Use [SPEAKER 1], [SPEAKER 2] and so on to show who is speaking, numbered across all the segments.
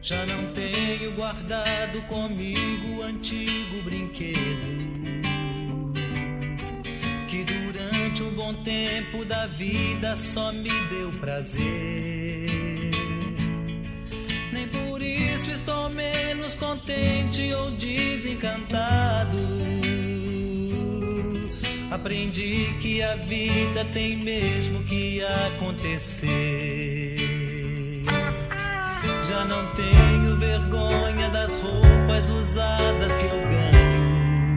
[SPEAKER 1] Já não tenho guardado comigo o antigo brinquedo que durante um bom tempo da vida só me deu prazer. Nem por isso estou menos contente ou desencantado. Aprendi que a vida tem mesmo que acontecer. Já não tenho vergonha das roupas usadas que eu ganho.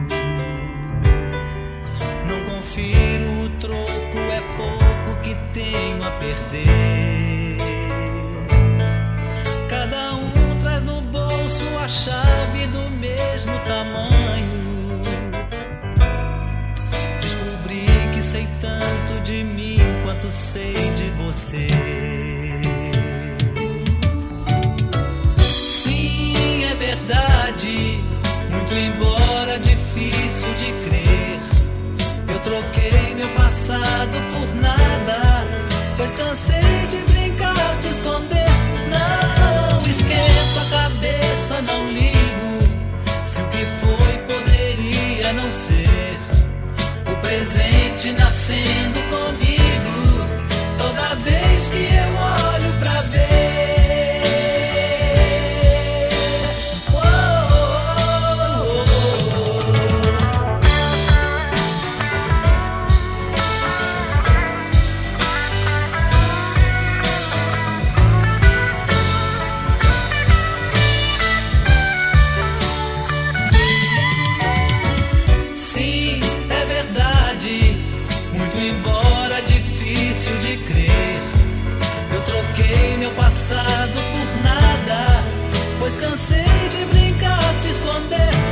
[SPEAKER 1] Não confiro o troco, é pouco que tenho a perder. Cada um traz no bolso a chave do mesmo tamanho. Descobri que sei tanto de mim quanto sei de você. Muito embora difícil de crer, eu troquei meu passado por nada, pois cansei de brincar, de esconder. Não esquento a cabeça, não ligo se o que foi poderia não ser. O presente nascendo comigo, toda vez que eu olho pra ver. Passado por nada, pois cansei de brincar, de esconder.